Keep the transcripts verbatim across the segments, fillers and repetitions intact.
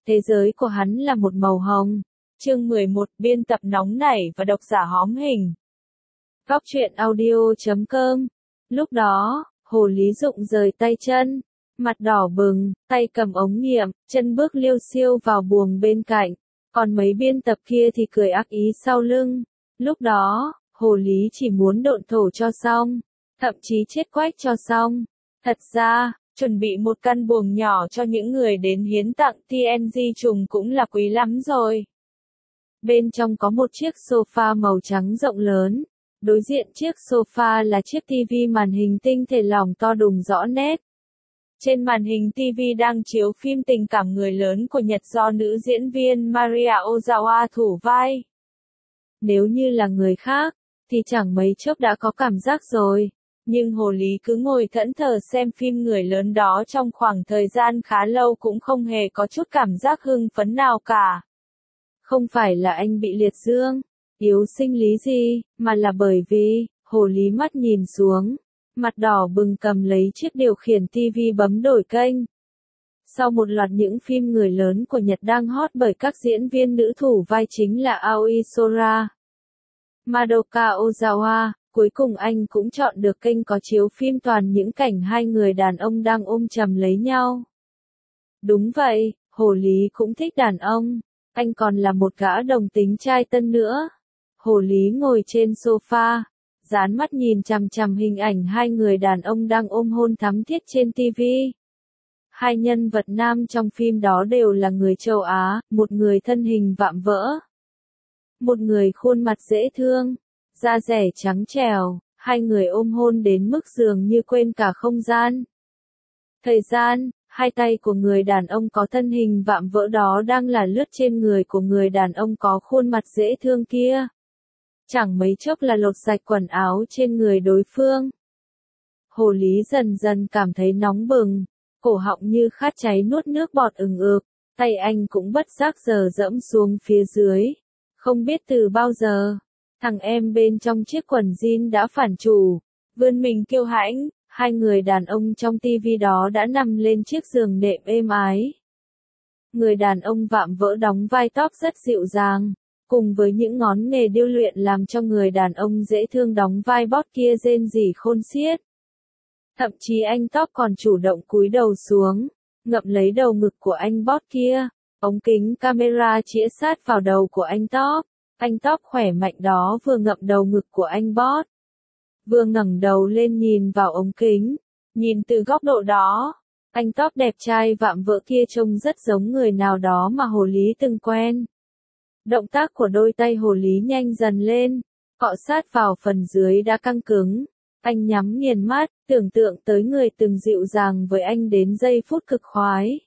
Thế giới của hắn là một màu hồng. Chương mười một, biên tập nóng nảy và độc giả hóm hình. Góc truyện audio chấm com. Lúc đó, Hồ Lý Dụng rời tay chân, mặt đỏ bừng, tay cầm ống nghiệm, chân bước liêu xiêu vào buồng bên cạnh. Còn mấy biên tập kia thì cười ác ý sau lưng. Lúc đó, Hồ Lý chỉ muốn độn thổ cho xong, thậm chí chết quách cho xong. Thật ra, chuẩn bị một căn buồng nhỏ cho những người đến hiến tặng tê en giê trùng cũng là quý lắm rồi. Bên trong có một chiếc sofa màu trắng rộng lớn. Đối diện chiếc sofa là chiếc tivi màn hình tinh thể lỏng to đùng rõ nét. Trên màn hình tivi đang chiếu phim tình cảm người lớn của Nhật do nữ diễn viên Maria Ozawa thủ vai. Nếu như là người khác, thì chẳng mấy chốc đã có cảm giác rồi. Nhưng Hồ Lý cứ ngồi thẫn thờ xem phim người lớn đó trong khoảng thời gian khá lâu cũng không hề có chút cảm giác hưng phấn nào cả. Không phải là anh bị liệt dương, yếu sinh lý gì, mà là bởi vì, Hồ Lý mắt nhìn xuống, mặt đỏ bừng cầm lấy chiếc điều khiển tivi bấm đổi kênh. Sau một loạt những phim người lớn của Nhật đang hot bởi các diễn viên nữ thủ vai chính là Aoi Sora, Madoka Ozawa, cuối cùng anh cũng chọn được kênh có chiếu phim toàn những cảnh hai người đàn ông đang ôm chầm lấy nhau. Đúng vậy, Hồ Lý cũng thích đàn ông, anh còn là một gã đồng tính trai tân nữa. Hồ Lý ngồi trên sofa, dán mắt nhìn chằm chằm hình ảnh hai người đàn ông đang ôm hôn thắm thiết trên tivi. Hai nhân vật nam trong phim đó đều là người châu Á, một người thân hình vạm vỡ, một người khuôn mặt dễ thương, da dẻ trắng trẻo, hai người ôm hôn đến mức dường như quên cả không gian. Thời gian, hai tay của người đàn ông có thân hình vạm vỡ đó đang là lướt trên người của người đàn ông có khuôn mặt dễ thương kia. Chẳng mấy chốc là lột sạch quần áo trên người đối phương. Hồ Lý dần dần cảm thấy nóng bừng, cổ họng như khát cháy nuốt nước bọt ừng ực, tay anh cũng bất giác dờ dẫm xuống phía dưới. Không biết từ bao giờ, thằng em bên trong chiếc quần jean đã phản chủ, vươn mình kiêu hãnh, hai người đàn ông trong tivi đó đã nằm lên chiếc giường đệm êm ái. Người đàn ông vạm vỡ đóng vai tóc rất dịu dàng, cùng với những ngón nghề điêu luyện làm cho người đàn ông dễ thương đóng vai bót kia rên rỉ khôn xiết. Thậm chí anh tóc còn chủ động cúi đầu xuống, ngậm lấy đầu ngực của anh bót kia. Ống kính camera chĩa sát vào đầu của anh tóc. Anh tóc khỏe mạnh đó vừa ngậm đầu ngực của anh bót, vừa ngẩng đầu lên nhìn vào ống kính. Nhìn từ góc độ đó, anh tóc đẹp trai vạm vỡ kia trông rất giống người nào đó mà Hồ Lý từng quen. Động tác của đôi tay Hồ Lý nhanh dần lên, cọ sát vào phần dưới đã căng cứng. Anh nhắm nghiền mắt, tưởng tượng tới người từng dịu dàng với anh đến giây phút cực khoái.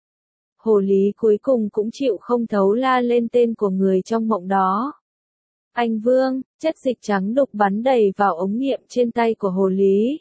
Hồ Lý cuối cùng cũng chịu không thấu la lên tên của người trong mộng đó. Anh Vương, chất dịch trắng đục bắn đầy vào ống nghiệm trên tay của Hồ Lý.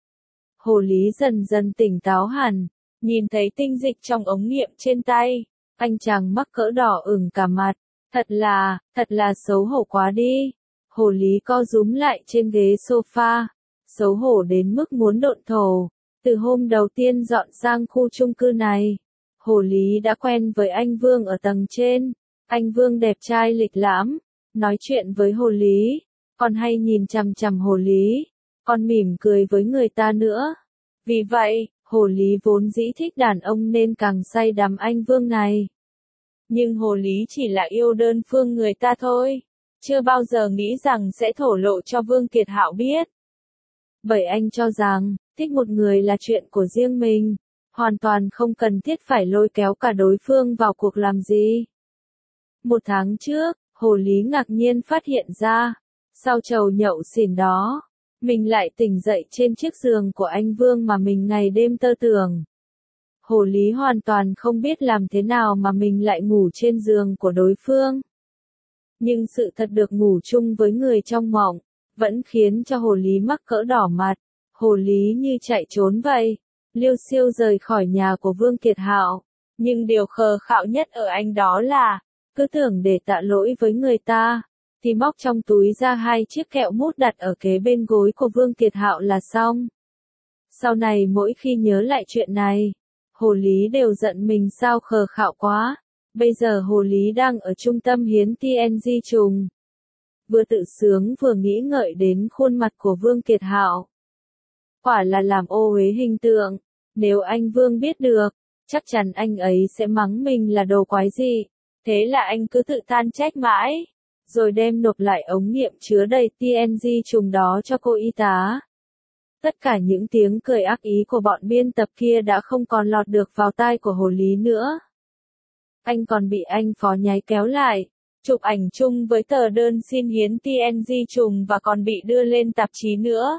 Hồ Lý dần dần tỉnh táo hẳn, nhìn thấy tinh dịch trong ống nghiệm trên tay, anh chàng mắc cỡ đỏ ửng cả mặt. Thật là, thật là xấu hổ quá đi. Hồ Lý co rúm lại trên ghế sofa, xấu hổ đến mức muốn độn thổ. Từ hôm đầu tiên dọn sang khu chung cư này, Hồ Lý đã quen với anh Vương ở tầng trên. Anh Vương đẹp trai lịch lãm, nói chuyện với Hồ Lý, còn hay nhìn chằm chằm Hồ Lý, còn mỉm cười với người ta nữa. Vì vậy, Hồ Lý vốn dĩ thích đàn ông nên càng say đắm anh Vương này. Nhưng Hồ Lý chỉ là yêu đơn phương người ta thôi, chưa bao giờ nghĩ rằng sẽ thổ lộ cho Vương Kiệt Hạo biết. Bởi anh cho rằng, thích một người là chuyện của riêng mình, hoàn toàn không cần thiết phải lôi kéo cả đối phương vào cuộc làm gì. Một tháng trước, Hồ Lý ngạc nhiên phát hiện ra, sau chầu nhậu xỉn đó, mình lại tỉnh dậy trên chiếc giường của anh Vương mà mình ngày đêm tơ tưởng. Hồ Lý hoàn toàn không biết làm thế nào mà mình lại ngủ trên giường của đối phương. Nhưng sự thật được ngủ chung với người trong mộng, vẫn khiến cho Hồ Lý mắc cỡ đỏ mặt. Hồ Lý như chạy trốn vậy, liêu xiêu rời khỏi nhà của Vương Kiệt Hạo. Nhưng điều khờ khạo nhất ở anh đó là, cứ tưởng để tạ lỗi với người ta, thì móc trong túi ra hai chiếc kẹo mút đặt ở kế bên gối của Vương Kiệt Hạo là xong. Sau này mỗi khi nhớ lại chuyện này, Hồ Lý đều giận mình sao khờ khạo quá, Bây giờ hồ lý đang ở trung tâm hiến tê en giê trùng. Vừa tự sướng vừa nghĩ ngợi đến khuôn mặt của Vương Kiệt Hạo. Quả là làm ô uế hình tượng, nếu anh Vương biết được, chắc chắn anh ấy sẽ mắng mình là đồ quái gì. Thế là anh cứ tự than trách mãi, rồi đem nộp lại ống nghiệm chứa đầy tê en giê trùng đó cho cô y tá. Tất cả những tiếng cười ác ý của bọn biên tập kia đã không còn lọt được vào tai của hồ lý nữa. Anh còn bị anh phó nháy kéo lại, chụp ảnh chung với tờ đơn xin hiến tê en giê trùng và còn bị đưa lên tạp chí nữa.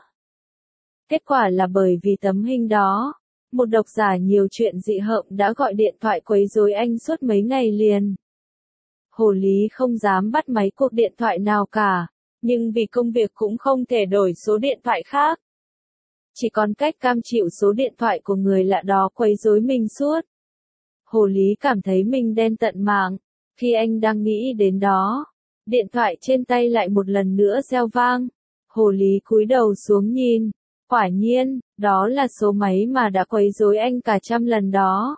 Kết quả là bởi vì tấm hình đó, một độc giả nhiều chuyện dị hợm đã gọi điện thoại quấy rối anh suốt mấy ngày liền. Hồ lý không dám bắt máy cuộc điện thoại nào cả, nhưng vì công việc cũng không thể đổi số điện thoại khác. Chỉ còn cách cam chịu số điện thoại của người lạ đó quấy rối mình suốt. Hồ lý cảm thấy mình đen tận mạng. Khi anh đang nghĩ đến đó, điện thoại trên tay lại một lần nữa reo vang. Hồ lý cúi đầu xuống nhìn. Quả nhiên, đó là số máy mà đã quấy rối anh cả trăm lần đó.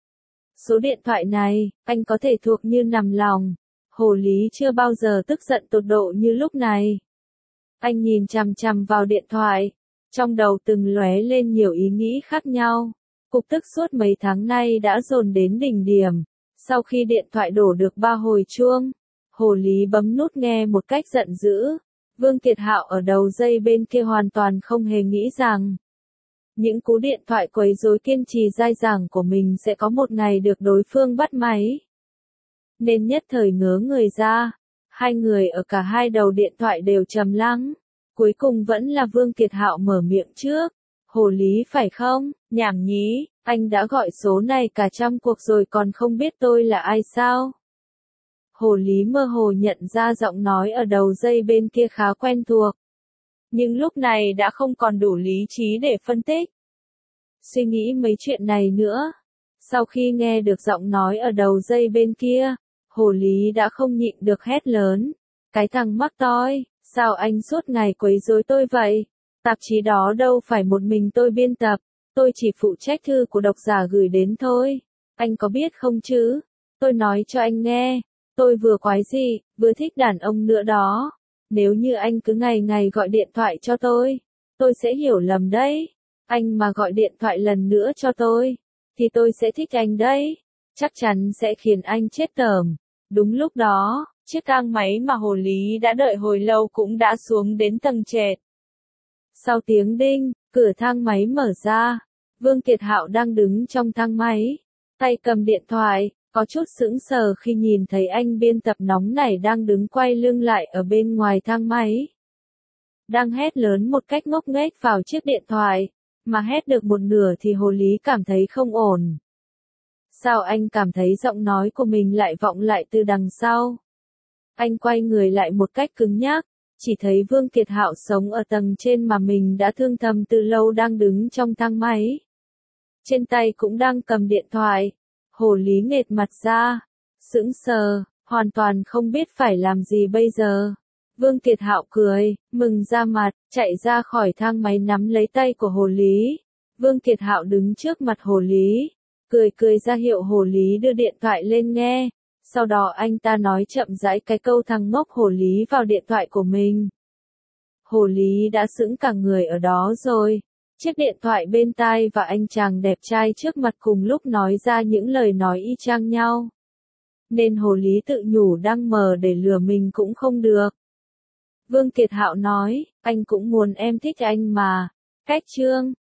Số điện thoại này, anh có thể thuộc như nằm lòng. Hồ lý chưa bao giờ tức giận tột độ như lúc này. Anh nhìn chằm chằm vào điện thoại. Trong đầu từng lóe lên nhiều ý nghĩ khác nhau. Cục tức suốt mấy tháng nay đã dồn đến đỉnh điểm. Sau khi điện thoại đổ được ba hồi chuông, hồ lý bấm nút nghe một cách giận dữ. Vương Kiệt Hạo ở đầu dây bên kia hoàn toàn không hề nghĩ rằng những cú điện thoại quấy rối kiên trì dai dẳng của mình sẽ có một ngày được đối phương bắt máy. Nên nhất thời ngớ người ra, hai người ở cả hai đầu điện thoại đều trầm lắng. Cuối cùng vẫn là Vương Kiệt Hạo mở miệng trước. Hồ lý phải không? Nhảm nhí, anh đã gọi số này cả trăm cuộc rồi còn không biết tôi là ai sao? Hồ lý mơ hồ nhận ra giọng nói ở đầu dây bên kia khá quen thuộc. Nhưng lúc này đã không còn đủ lý trí để phân tích. Suy nghĩ mấy chuyện này nữa. Sau khi nghe được giọng nói ở đầu dây bên kia, hồ lý đã không nhịn được hét lớn. Cái thằng mắc toi, sao anh suốt ngày quấy rối tôi vậy? Tạp chí đó đâu phải một mình tôi biên tập, tôi chỉ phụ trách thư của độc giả gửi đến thôi. Anh có biết không chứ? Tôi nói cho anh nghe, tôi vừa quái gì, vừa thích đàn ông nữa đó. Nếu như anh cứ ngày ngày gọi điện thoại cho tôi, tôi sẽ hiểu lầm đấy. Anh mà gọi điện thoại lần nữa cho tôi, thì tôi sẽ thích anh đấy. Chắc chắn sẽ khiến anh chết tởm. Đúng lúc đó, chiếc thang máy mà hồ lý đã đợi hồi lâu cũng đã xuống đến tầng trệt. Sau tiếng đinh, cửa thang máy mở ra. Vương Kiệt Hạo đang đứng trong thang máy, tay cầm điện thoại, có chút sững sờ khi nhìn thấy anh biên tập nóng nảy đang đứng quay lưng lại ở bên ngoài thang máy. Đang hét lớn một cách ngốc nghếch vào chiếc điện thoại, mà hét được một nửa thì hồ lý cảm thấy không ổn. Sao anh cảm thấy giọng nói của mình lại vọng lại từ đằng sau? Anh quay người lại một cách cứng nhắc. Chỉ thấy Vương Kiệt Hạo sống ở tầng trên mà mình đã thương thầm từ lâu đang đứng trong thang máy. Trên tay cũng đang cầm điện thoại. Hồ lý nghệt mặt ra, sững sờ, hoàn toàn không biết phải làm gì bây giờ. Vương Kiệt Hạo cười, mừng ra mặt, chạy ra khỏi thang máy nắm lấy tay của hồ lý. Vương Kiệt Hạo đứng trước mặt hồ lý, cười cười ra hiệu hồ lý đưa điện thoại lên nghe. Sau đó anh ta nói chậm rãi cái câu thằng ngốc hồ lý vào điện thoại của mình. Hồ lý đã sững cả người ở đó rồi. Chiếc điện thoại bên tai và anh chàng đẹp trai trước mặt cùng lúc nói ra những lời nói y chang nhau. Nên hồ lý tự nhủ đang mờ để lừa mình cũng không được. Vương Kiệt Hạo nói, anh cũng muốn em thích anh mà. Cách chương